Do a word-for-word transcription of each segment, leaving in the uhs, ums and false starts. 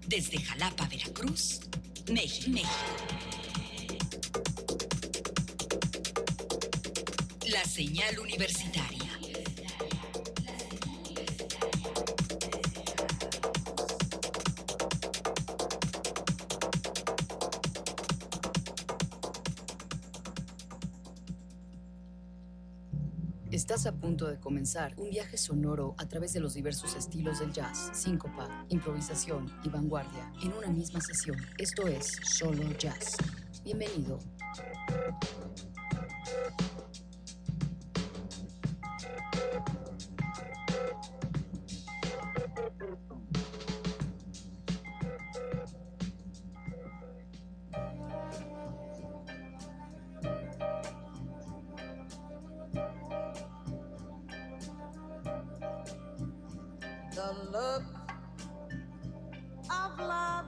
Desde Jalapa, Veracruz, México. La señal universitaria. Estás a punto de comenzar un viaje sonoro a través de los diversos estilos del jazz, síncopa, improvisación y vanguardia en una misma sesión. Esto es Solo Jazz. Bienvenido. The look of love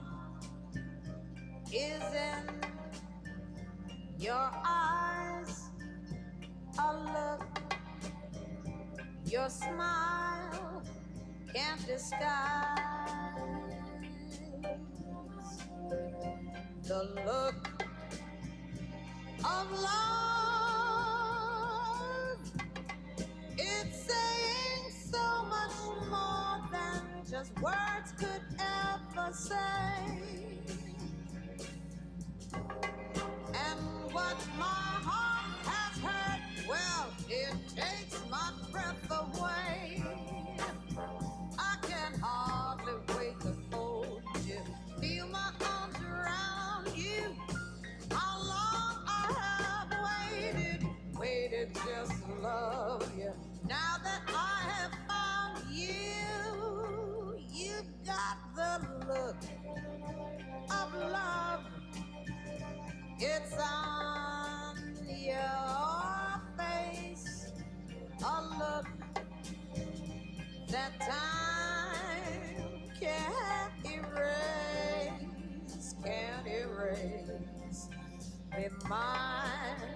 is in your eyes. A look your smile can't disguise. The look of love, it's saying so much more than just words could ever say. And what my heart has heard, well, it takes my breath away. I can hardly wait to hold you, feel my arms around you. How long I have waited, waited just to love you. Now that I have found you, you got the look of love. It's on your face, a look that time can't erase, can't erase. Be mine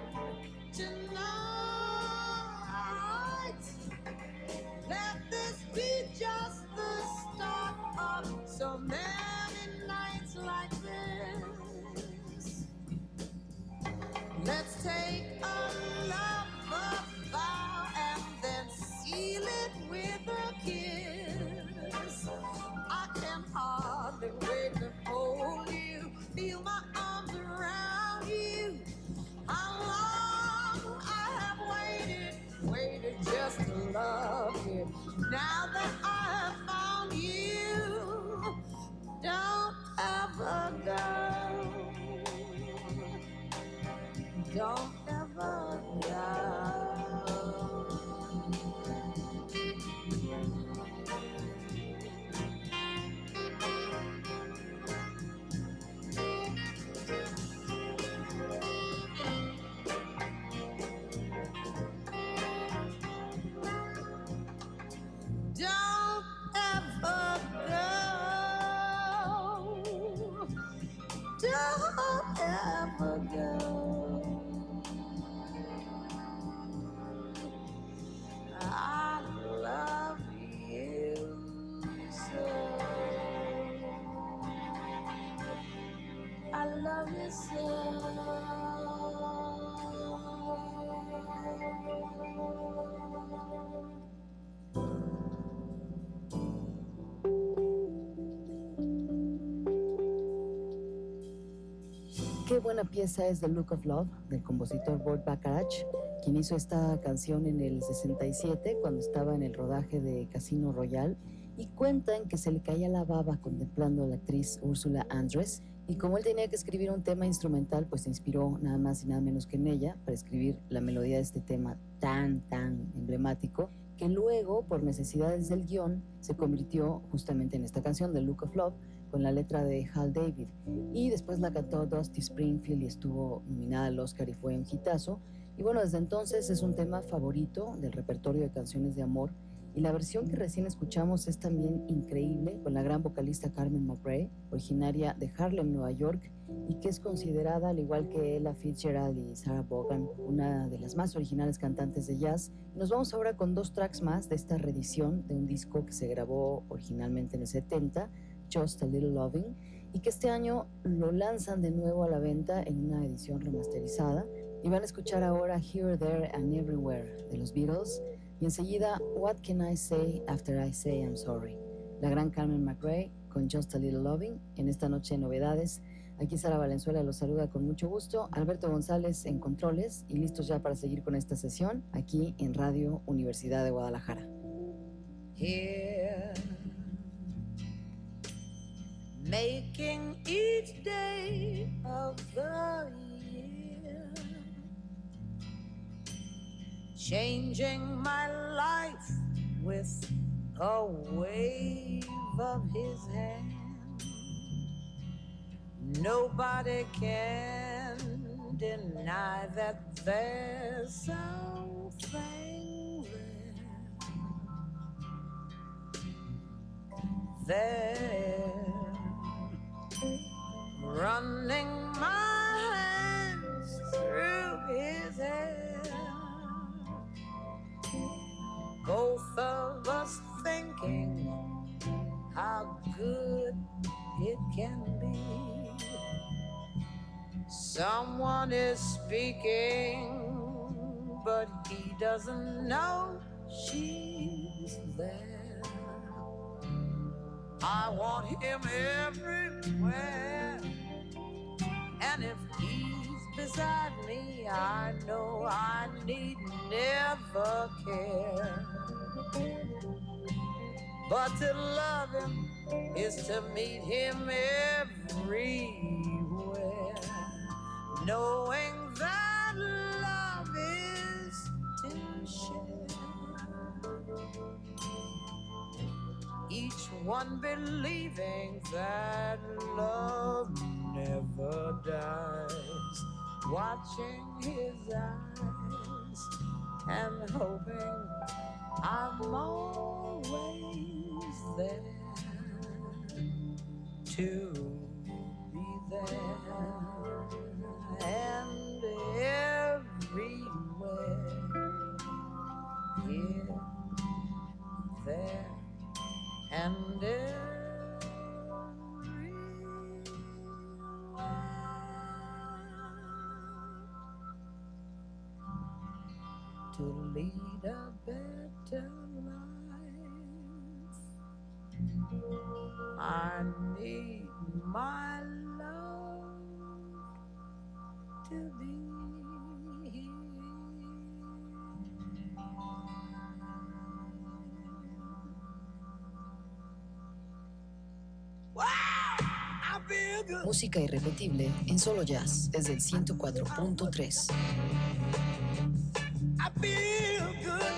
tonight. Let this be just the start of so many nights like this. Let's take a love vow and then seal it with a kiss. I can hardly wait to hold you, feel my arms around you. How long I have waited, waited just to love you. Now that I have found you, don't ever go. Don't ever go. Don't ever go. Don't ever go. I love you so. I love you so. Qué buena pieza es The Look of Love, del compositor Burt Bacharach, quien hizo esta canción en el sesenta y siete, cuando estaba en el rodaje de Casino Royale, y cuentan que se le caía la baba contemplando a la actriz Ursula Andress, y como él tenía que escribir un tema instrumental, pues se inspiró nada más y nada menos que en ella para escribir la melodía de este tema tan, tan emblemático, que luego, por necesidades del guión, se convirtió justamente en esta canción, The Look of Love, con la letra de Hal David, y después la cantó Dusty Springfield y estuvo nominada al Oscar y fue un hitazo. Y bueno, desde entonces es un tema favorito del repertorio de canciones de amor, y la versión que recién escuchamos es también increíble, con la gran vocalista Carmen McRae, originaria de Harlem, Nueva York, y que es considerada, al igual que Ella Fitzgerald y Sarah Vaughan, una de las más originales cantantes de jazz. Nos vamos ahora con dos tracks más de esta reedición de un disco que se grabó originalmente en el setenta, Just a Little Loving, y que este año lo lanzan de nuevo a la venta en una edición remasterizada. Y van a escuchar ahora Here, There and Everywhere de los Beatles, y enseguida What Can I Say After I Say I'm Sorry, la gran Carmen McRae con Just a Little Loving. En esta noche de novedades, aquí Sara Valenzuela los saluda con mucho gusto, Alberto González en controles, y listos ya para seguir con esta sesión aquí en Radio Universidad de Guadalajara. Here, making each day of the year, changing my life with a wave of his hand. Nobody can deny that there's something there. There, running my hands through his hair, both of us thinking how good it can be. Someone is speaking, but he doesn't know she's there. I want him everywhere, and if he's beside me, I know I need never care. But to love him is to meet him everywhere, knowing that love is to share. Each one believing that love never dies, watching his eyes and hoping I'm always there to be there and everywhere, here, there, and everywhere, to lead a better life. I need my love to be here. Música irrepetible en solo jazz desde el ciento cuatro punto tres. I feel good.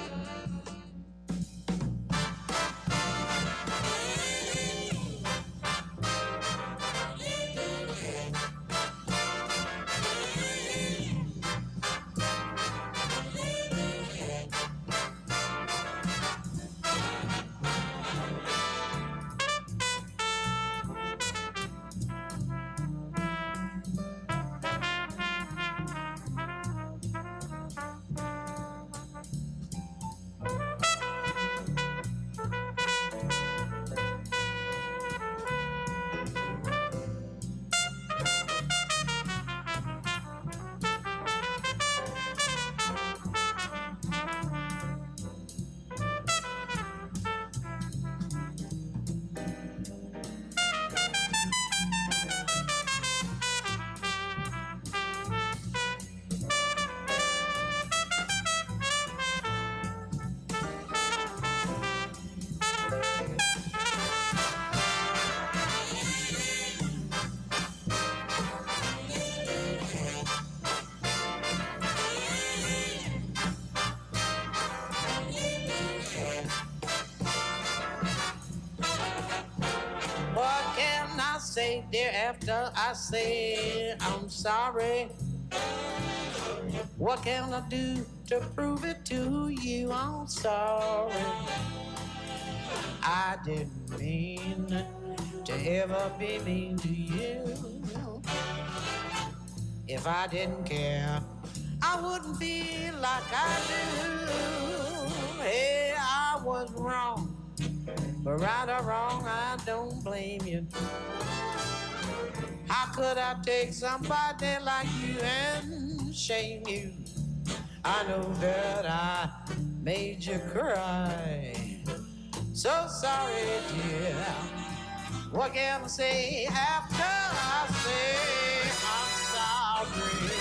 Say, dear, after I say I'm sorry, what can I do to prove it to you? I'm sorry. I didn't mean to ever be mean to you. If I didn't care, I wouldn't feel like I do. Hey, I was wrong. But right or wrong, I don't blame you. How could I take somebody like you and shame you? I know that I made you cry. So sorry, dear. What can I say after I say I'm sorry?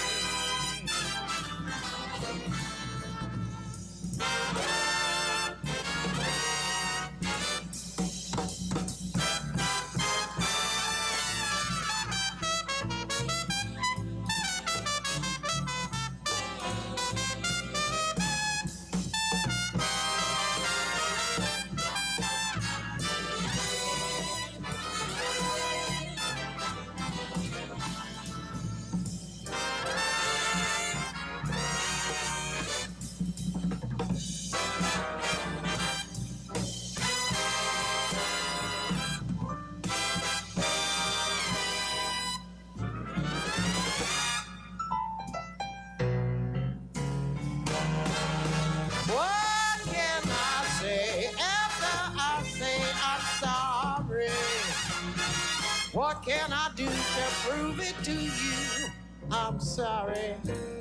What can I do to prove it to you? I'm sorry.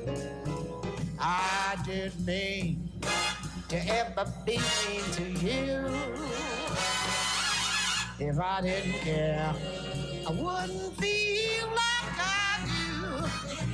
I didn't mean to ever be mean to you. If I didn't care, I wouldn't feel like I do.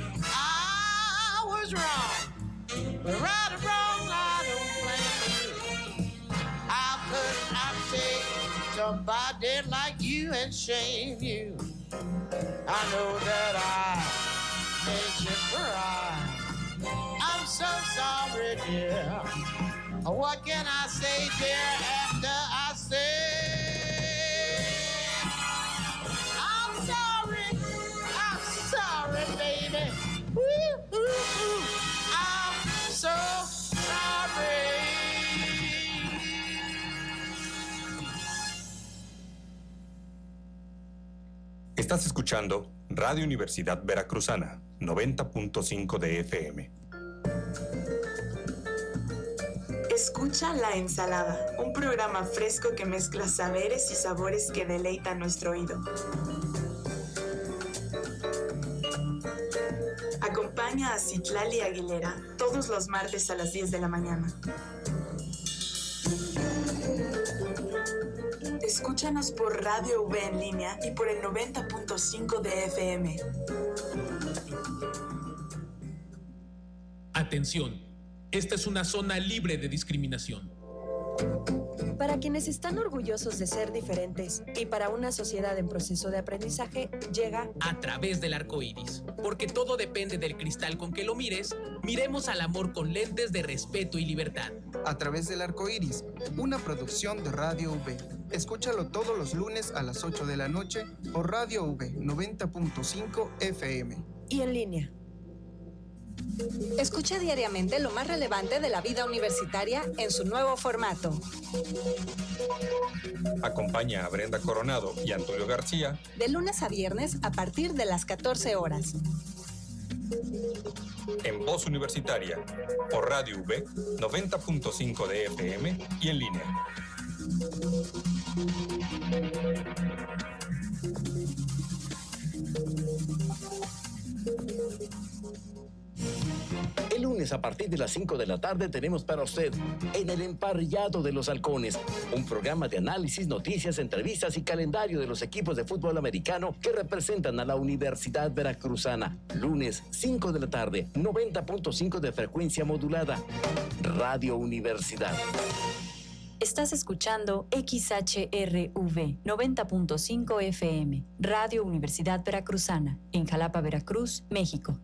I was wrong, but right or wrong, I don't blame you. How could I take somebody like you and shame you? I know that I made you cry. I'm so sorry, dear. What can I say, dear, after I say I'm sorry, I'm sorry, baby. Ooh, ooh, ooh. I'm so sorry. Estás escuchando Radio Universidad Veracruzana, noventa punto cinco de F M. Escucha La Ensalada, un programa fresco que mezcla saberes y sabores que deleitan nuestro oído. Acompaña a Citlali Aguilera todos los martes a las diez de la mañana. Escúchanos por Radio V en línea y por el noventa punto cinco de F M. Atención, esta es una zona libre de discriminación. Para quienes están orgullosos de ser diferentes y para una sociedad en proceso de aprendizaje, llega A través del arco iris. Porque todo depende del cristal con que lo mires, miremos al amor con lentes de respeto y libertad. A través del arco iris, una producción de Radio V. Escúchalo todos los lunes a las ocho de la noche por Radio V noventa punto cinco F M. y en línea. Escucha diariamente lo más relevante de la vida universitaria en su nuevo formato. Acompaña a Brenda Coronado y Antonio García De lunes a viernes a partir de las catorce horas. en Voz Universitaria por Radio V noventa punto cinco de F M y en línea. El lunes a partir de las cinco de la tarde tenemos para usted En el Emparrillado de los Halcones, un programa de análisis, noticias, entrevistas y calendario de los equipos de fútbol americano que representan a la Universidad Veracruzana. Lunes, cinco de la tarde, noventa punto cinco de frecuencia modulada. Radio Universidad. Estás escuchando X H R V noventa punto cinco F M, Radio Universidad Veracruzana, en Jalapa, Veracruz, México.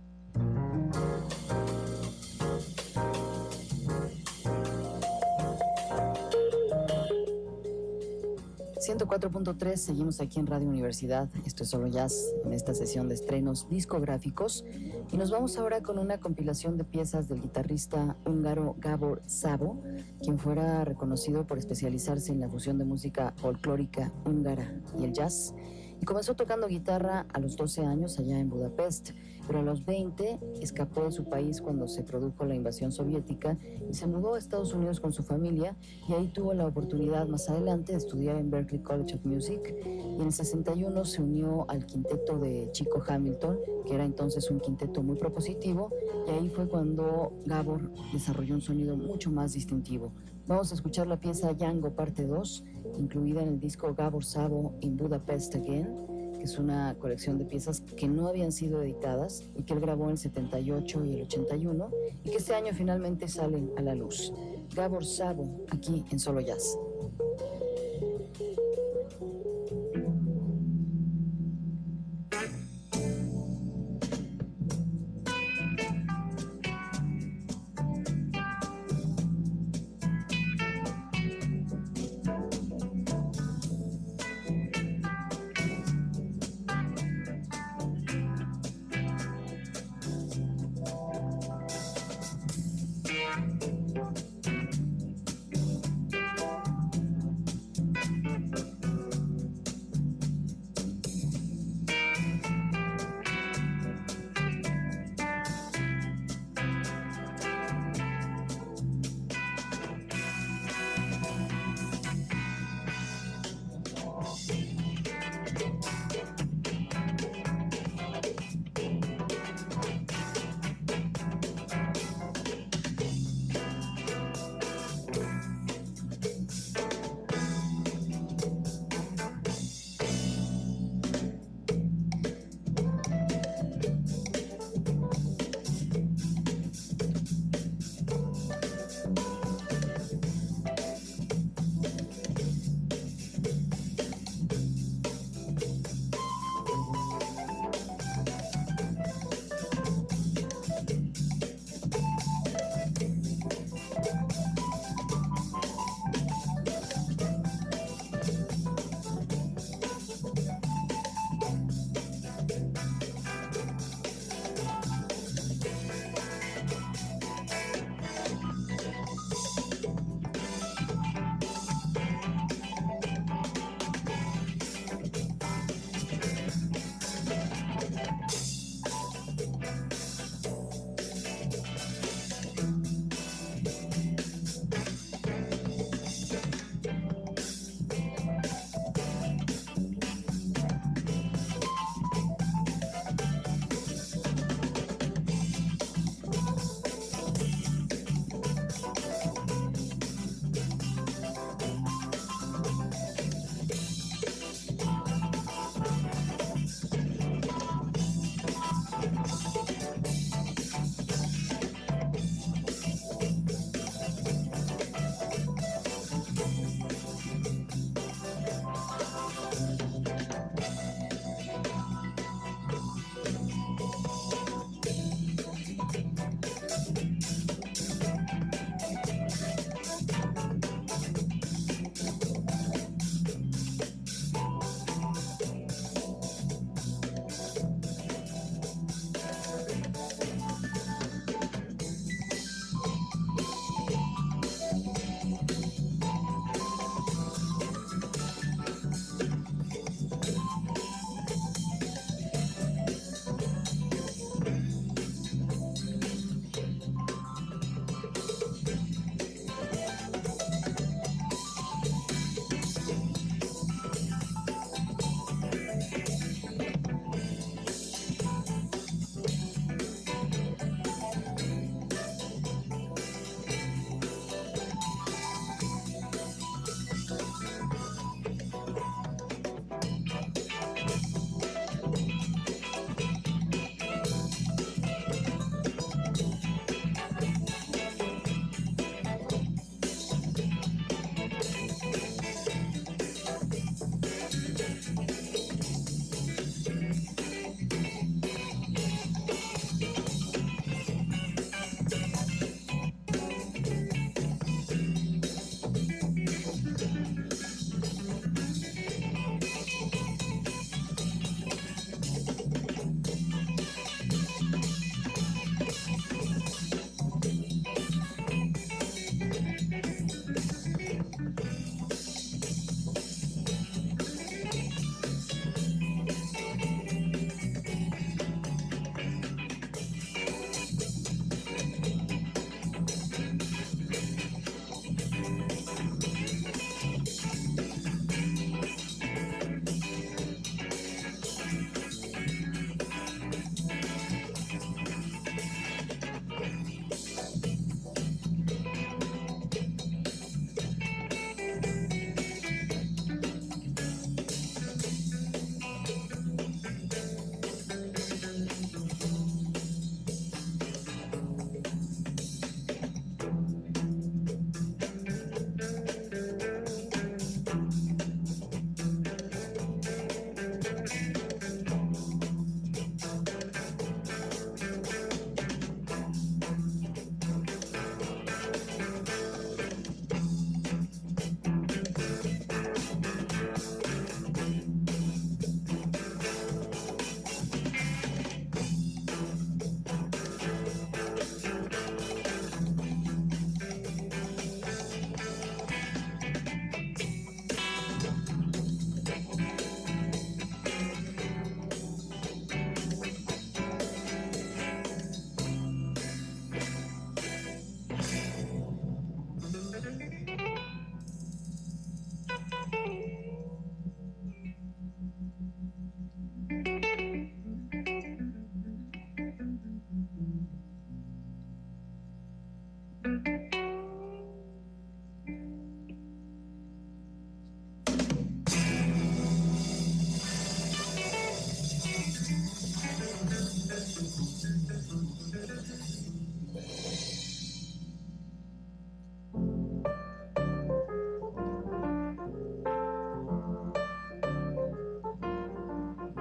ciento cuatro punto tres, seguimos aquí en Radio Universidad. Esto es Solo Jazz, en esta sesión de estrenos discográficos. Y nos vamos ahora con una compilación de piezas del guitarrista húngaro Gábor Szabó, quien fuera reconocido por especializarse en la fusión de música folclórica húngara y el jazz. Y comenzó tocando guitarra a los doce años allá en Budapest. pero a los veinte escapó de su país cuando se produjo la invasión soviética y se mudó a Estados Unidos con su familia, y ahí tuvo la oportunidad más adelante de estudiar en Berklee College of Music, y en el sesenta y uno se unió al quinteto de Chico Hamilton, que era entonces un quinteto muy propositivo, y ahí fue cuando Gabor desarrolló un sonido mucho más distintivo. Vamos a escuchar la pieza Yango parte dos, incluida en el disco Gabor Szabo in Budapest Again, que es una colección de piezas que no habían sido editadas y que él grabó en el setenta y ocho y el ochenta y uno, y que este año finalmente salen a la luz. Gabor Szabo, aquí en Solo Jazz.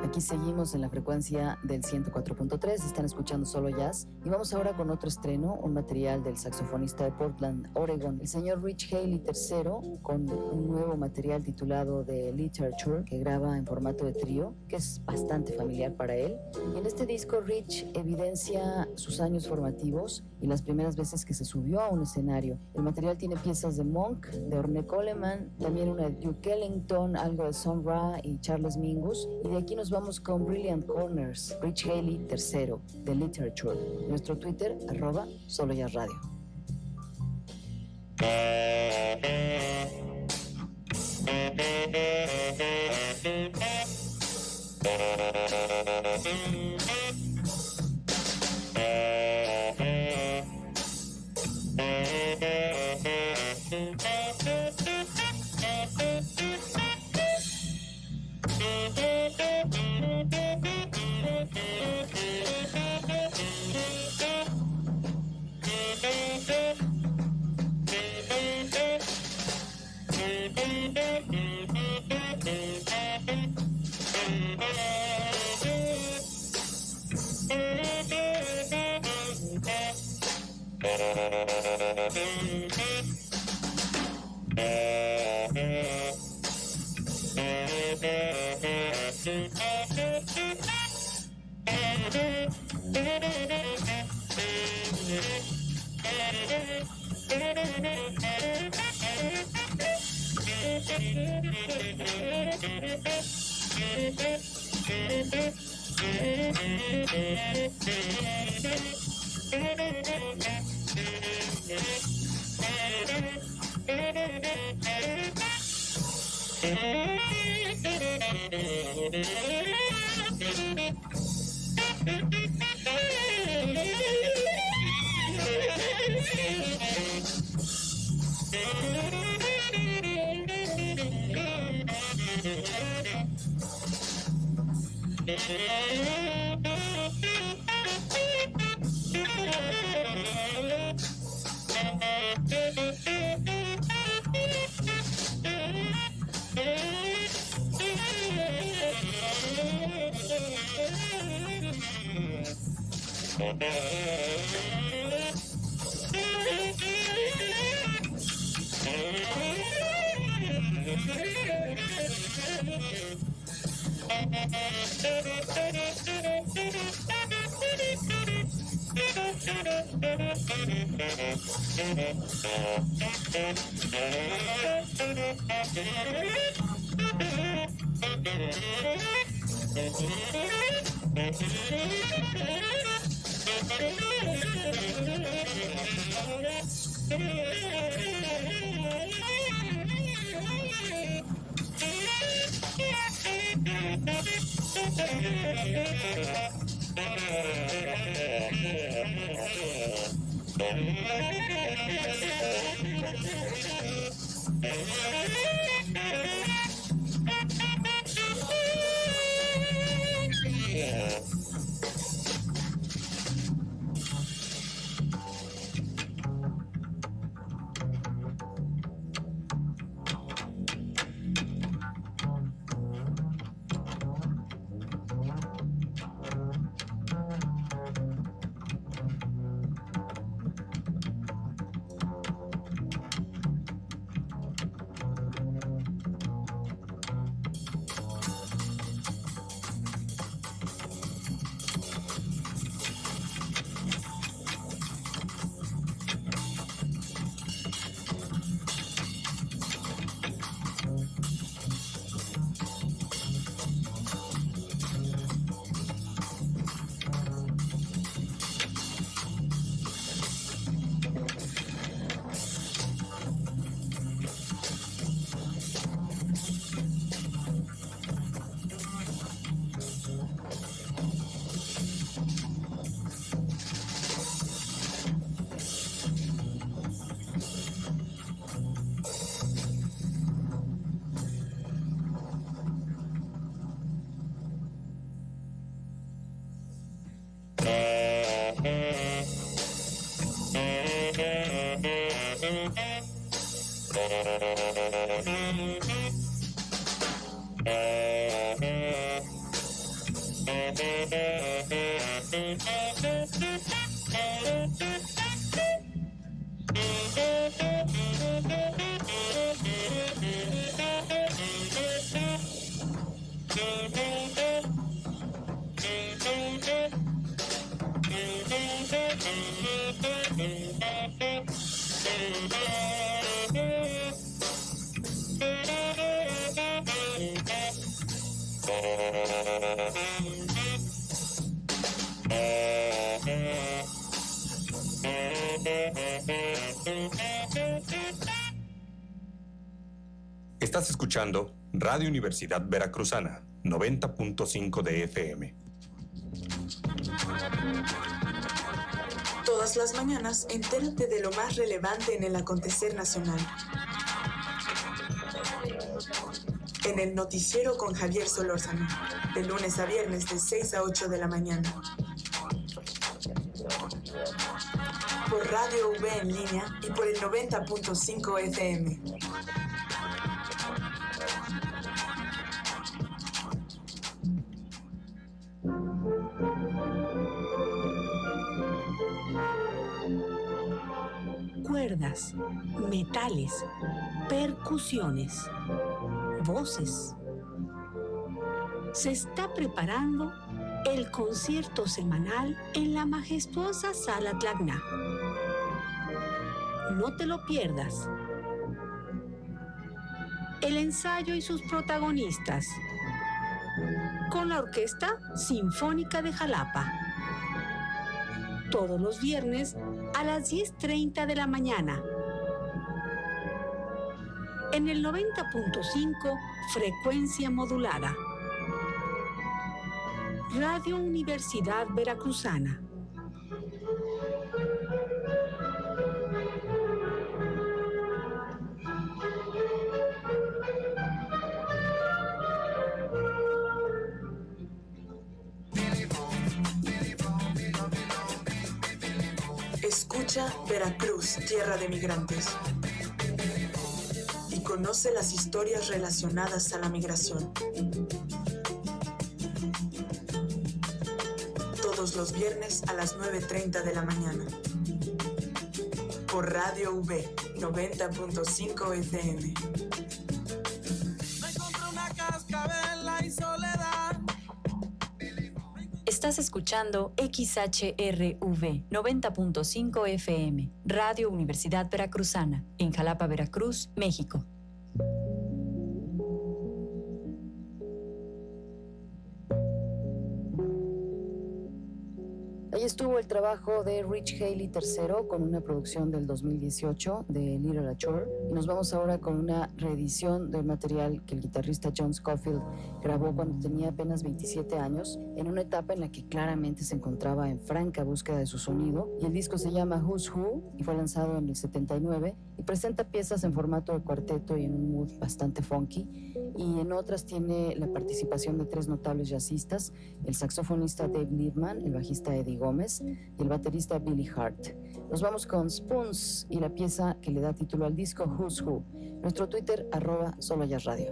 Aquí seguimos en la frecuencia del ciento cuatro punto tres, están escuchando Solo Jazz y vamos ahora con otro estreno, un material del saxofonista de Portland, Oregon, el señor Rich Haley tercero, con un nuevo material titulado The Literature, que graba en formato de trío, que es bastante familiar para él. Y en este disco Rich evidencia sus años formativos y las primeras veces que se subió a un escenario. El material tiene piezas de Monk, de Ornette Coleman, también una de Duke Ellington, algo de Sun Ra y Charles Mingus, y de aquí nos vamos con Brilliant Corners, Rich Haley tercero, The Literature. Nuestro Twitter, arroba Solo Jazz Radio. Estás escuchando Radio Universidad Veracruzana, noventa punto cinco de F M. Todas las mañanas, entérate de lo más relevante en el acontecer nacional. En el noticiero con Javier Solórzano, de lunes a viernes de seis a ocho de la mañana. Por Radio V en línea y por el noventa punto cinco F M. Cuerdas, metales, percusiones, voces. Se está preparando el concierto semanal en la majestuosa Sala Tlacna. No te lo pierdas. El ensayo y sus protagonistas, con la Orquesta Sinfónica de Jalapa. Todos los viernes a las diez treinta de la mañana. En el noventa punto cinco, frecuencia modulada. Radio Universidad Veracruzana. Escucha Veracruz, tierra de migrantes. Y conoce las historias relacionadas a la migración. Todos los viernes a las nueve treinta de la mañana. Por Radio V, noventa punto cinco F M. Me encontré una cascabel y soledad. Estás escuchando X H R V noventa punto cinco F M, Radio Universidad Veracruzana, en Jalapa, Veracruz, México. Ahí estuvo el trabajo de Rich Haley tercero con una producción del dos mil dieciocho de Little Achor. Y nos vamos ahora con una reedición del material que el guitarrista John Scofield grabó cuando tenía apenas veintisiete años, en una etapa en la que claramente se encontraba en franca búsqueda de su sonido. Y el disco se llama Who's Who y fue lanzado en el setenta y nueve y presenta piezas en formato de cuarteto y en un mood bastante funky. Y en otras tiene la participación de tres notables jazzistas, el saxofonista Dave Liebman, el bajista Eddie Gómez y el baterista Billy Hart. Nos vamos con Spoons y la pieza que le da título al disco Who's Who. Nuestro Twitter, arroba Solo Jazz Radio.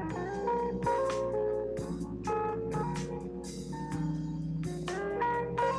Thank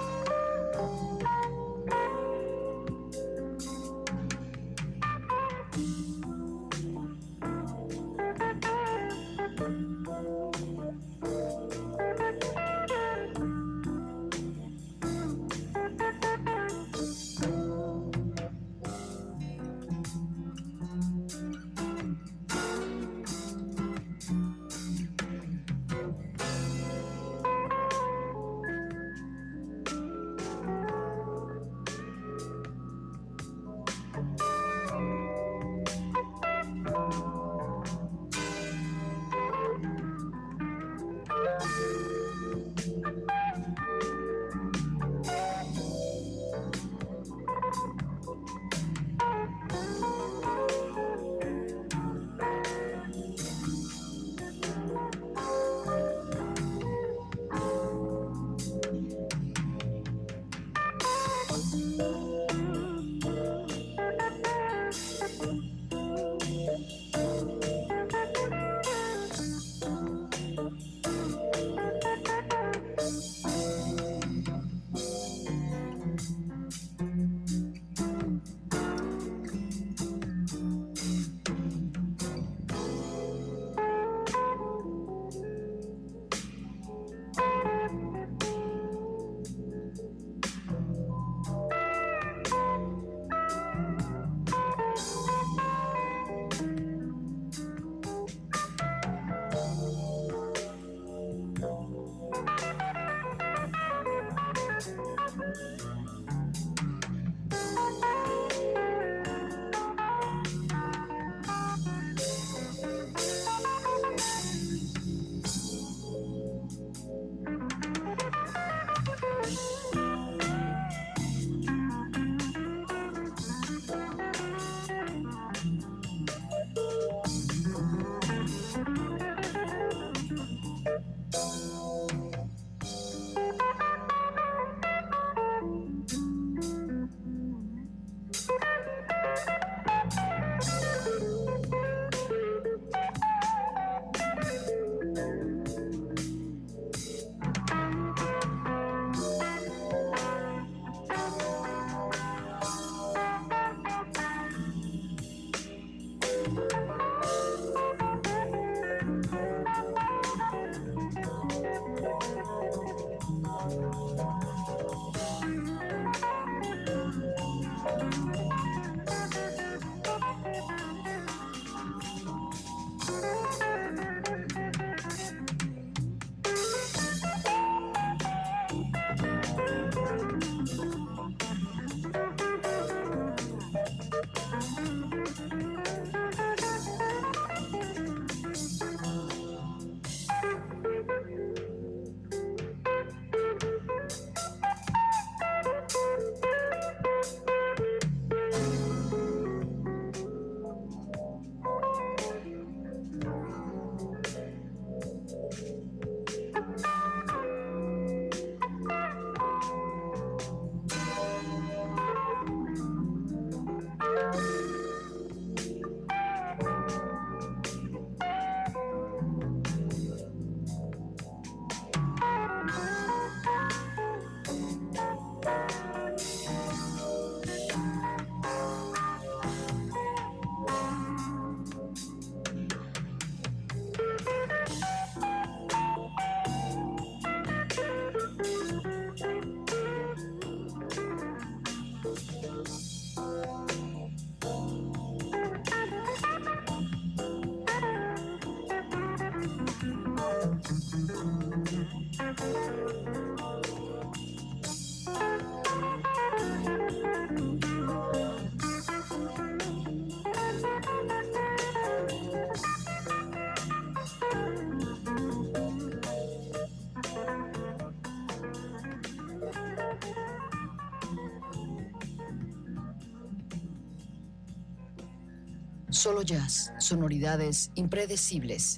Solo jazz, sonoridades impredecibles.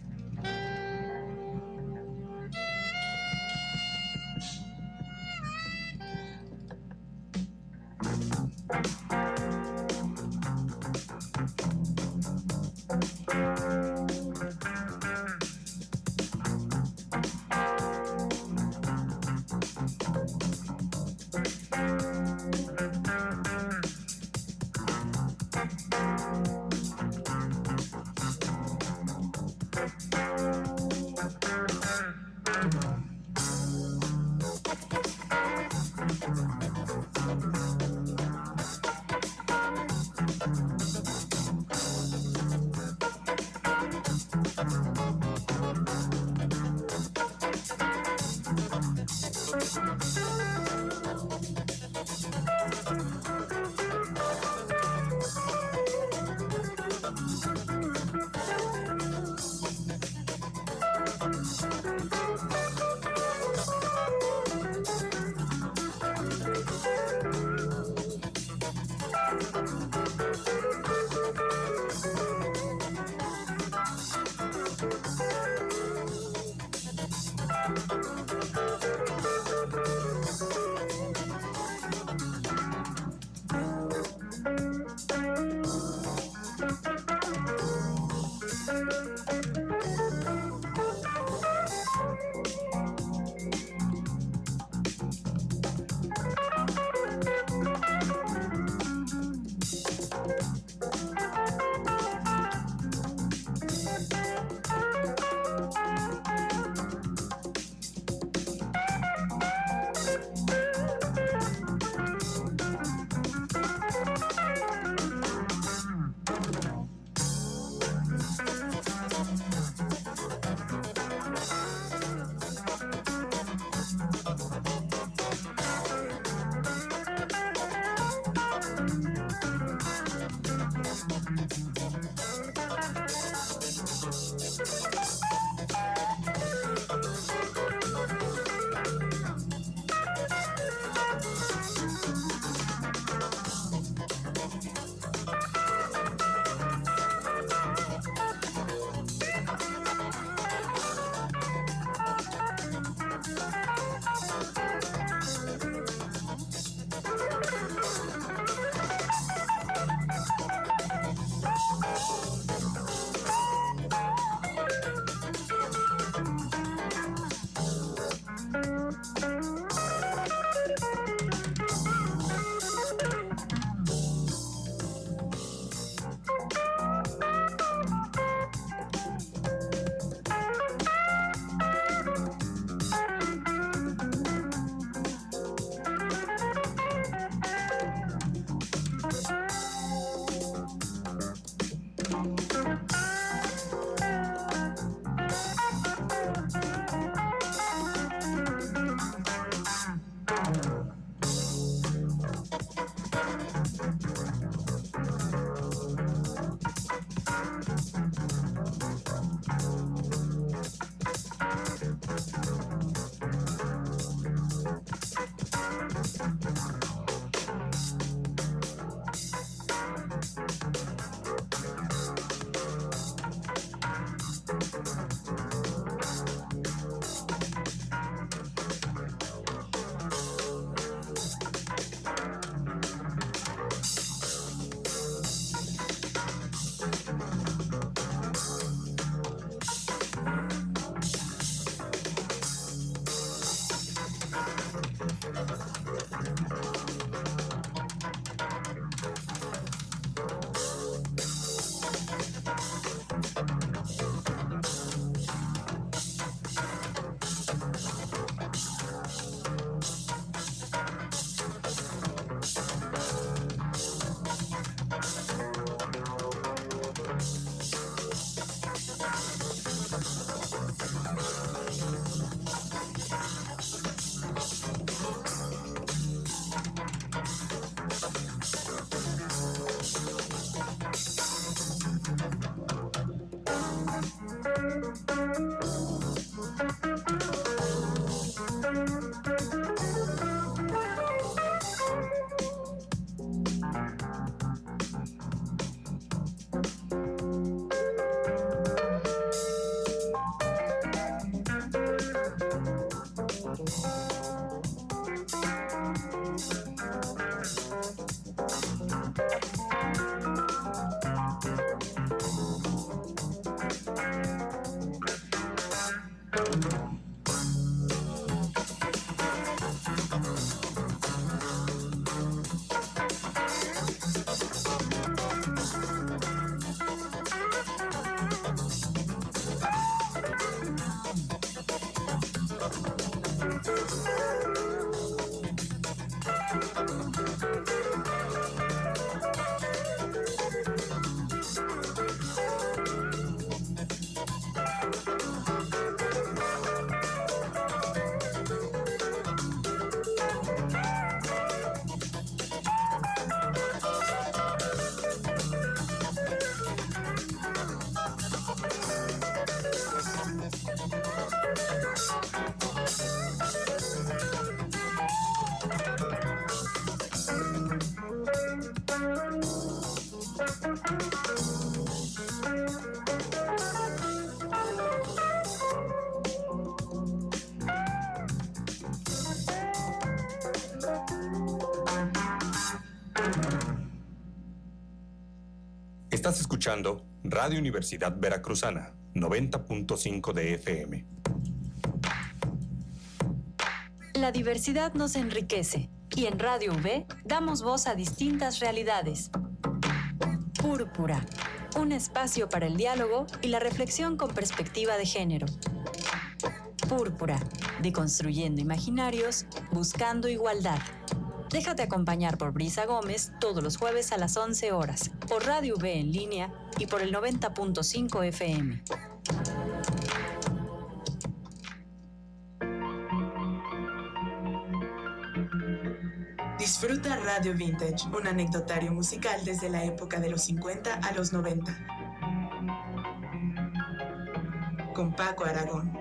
Estás escuchando Radio Universidad Veracruzana, noventa punto cinco de F M. La diversidad nos enriquece y en Radio V damos voz a distintas realidades. Púrpura, un espacio para el diálogo y la reflexión con perspectiva de género. Púrpura, deconstruyendo imaginarios, buscando igualdad. Déjate acompañar por Brisa Gómez todos los jueves a las once horas, por Radio V en línea y por el noventa punto cinco F M. Disfruta Radio Vintage, un anecdotario musical desde la época de los cincuenta a los noventa. Con Paco Aragón.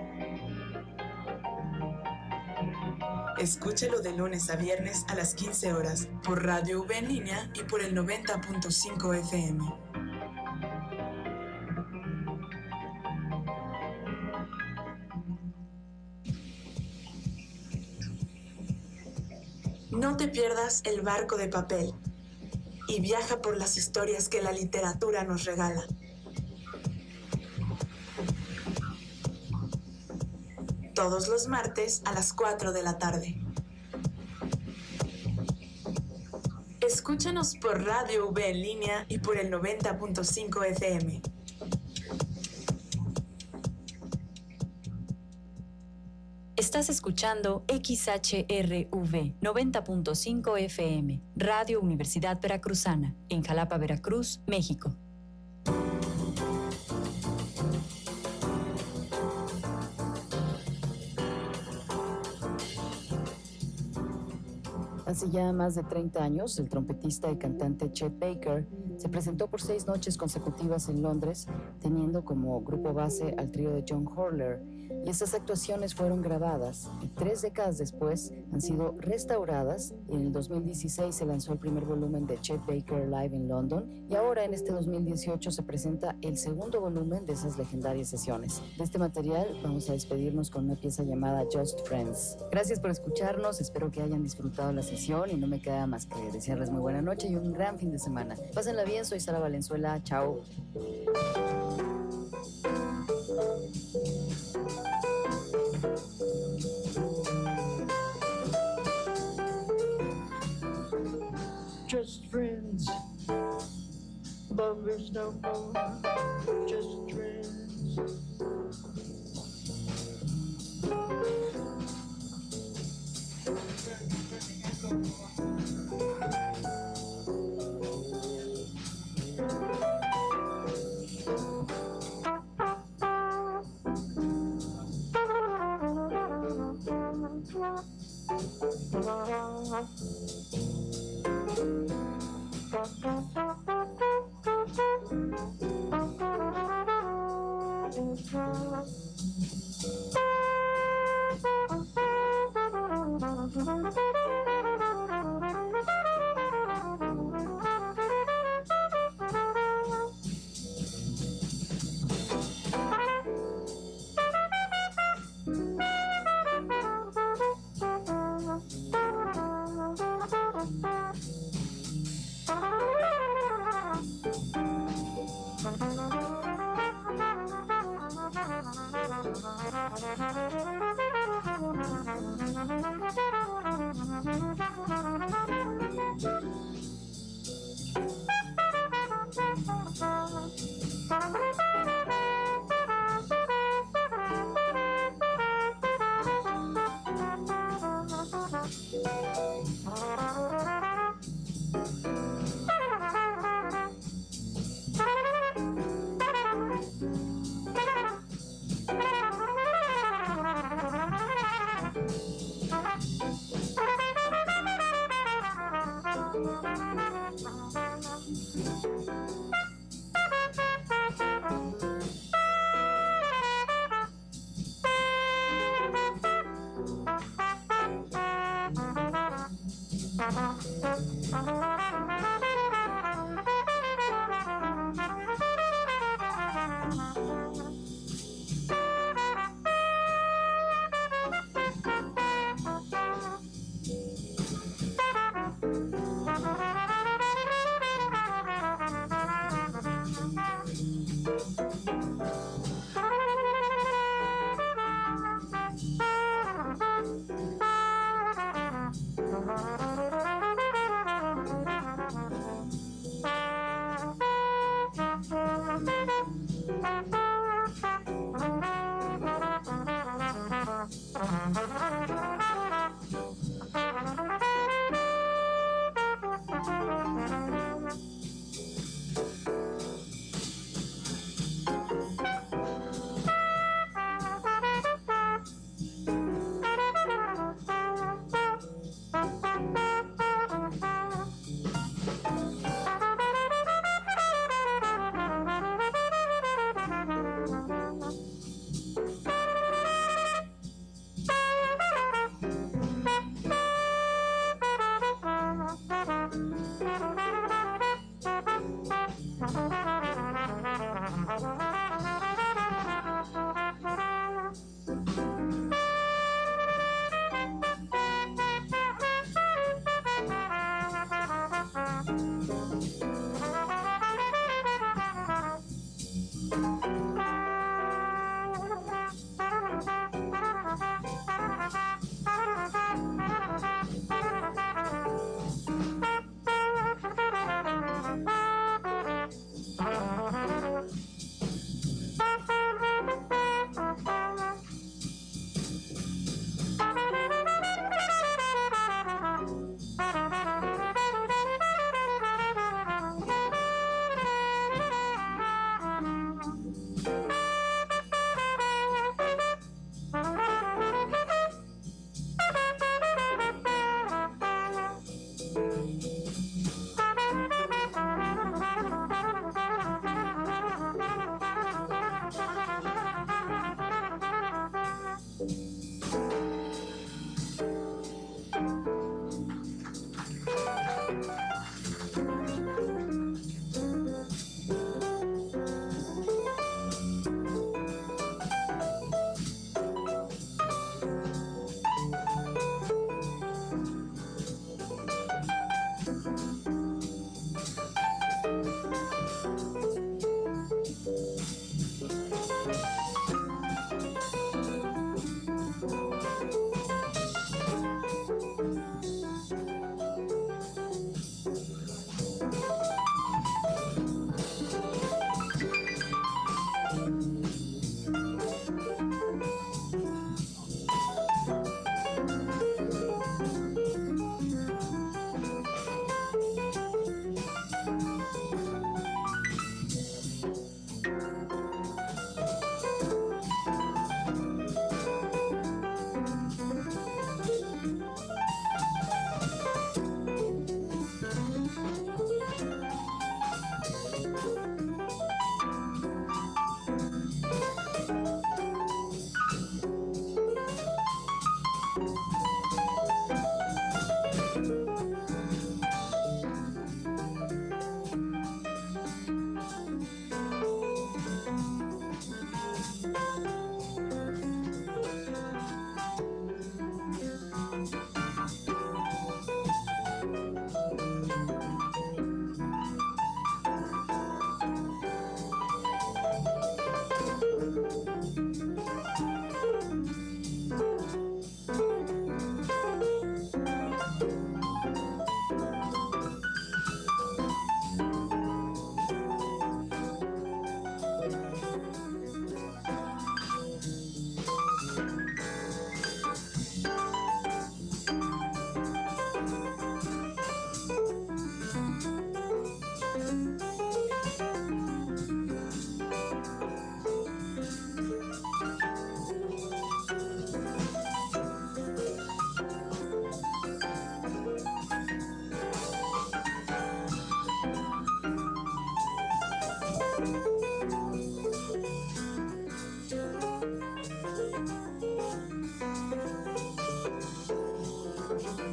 Escúchalo de lunes a viernes a las quince horas por Radio V en línea y por el noventa punto cinco F M. No te pierdas El barco de papel y viaja por las historias que la literatura nos regala. Todos los martes a las cuatro de la tarde. Escúchanos por Radio V en línea y por el noventa punto cinco F M. Estás escuchando X H R V noventa punto cinco F M, Radio Universidad Veracruzana, en Jalapa, Veracruz, México. Hace ya más de treinta años, el trompetista y cantante Chet Baker se presentó por seis noches consecutivas en Londres, teniendo como grupo base al trío de John Horler, y esas actuaciones fueron grabadas y tres décadas después han sido restauradas, y en el dos mil dieciséis se lanzó el primer volumen de Chet Baker Live in London, y ahora en este dos mil dieciocho se presenta el segundo volumen de esas legendarias sesiones. De este material vamos a despedirnos con una pieza llamada Just Friends. Gracias por escucharnos, espero que hayan disfrutado la sesión y no me queda más que desearles muy buena noche y un gran fin de semana. Pásenla bien, soy Sara Valenzuela, chao. Just friends, lovers no more, just friends.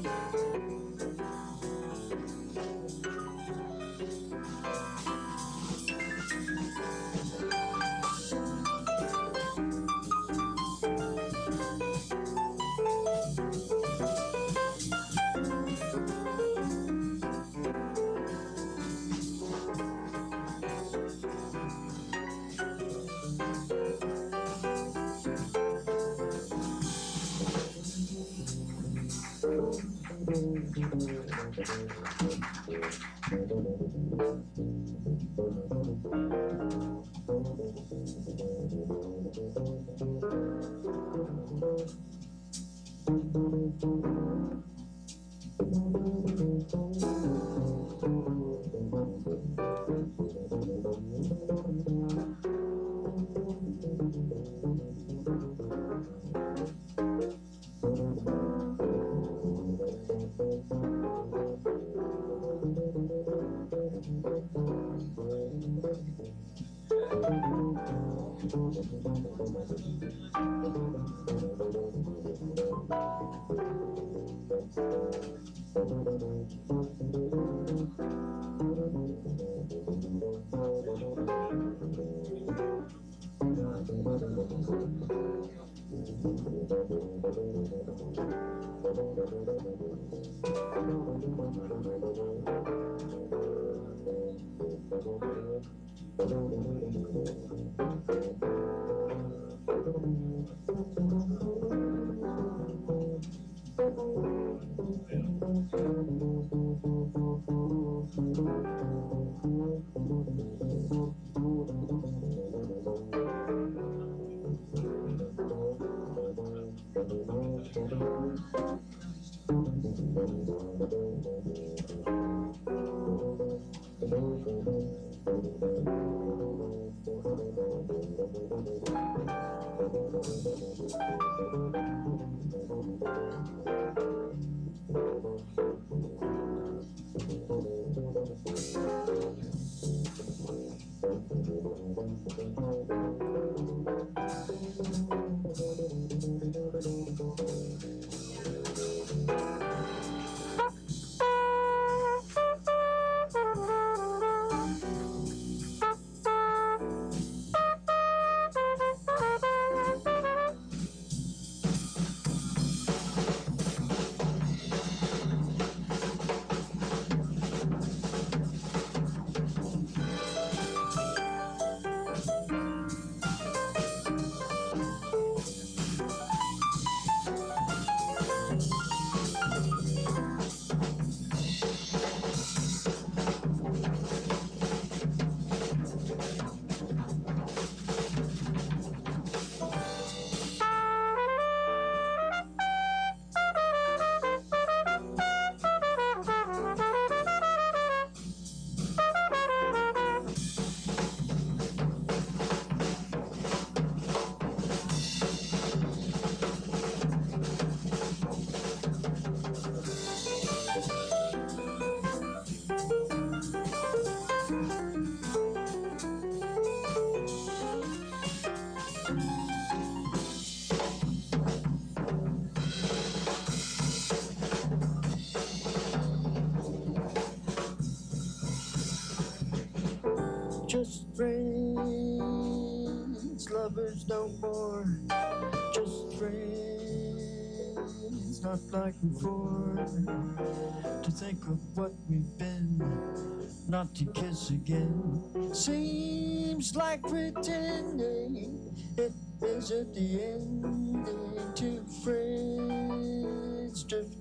Just friends, lovers no more. Just friends, not like before. To think of what we've been, not to kiss again. Seems like pretending it isn't the ending. Two friends drifting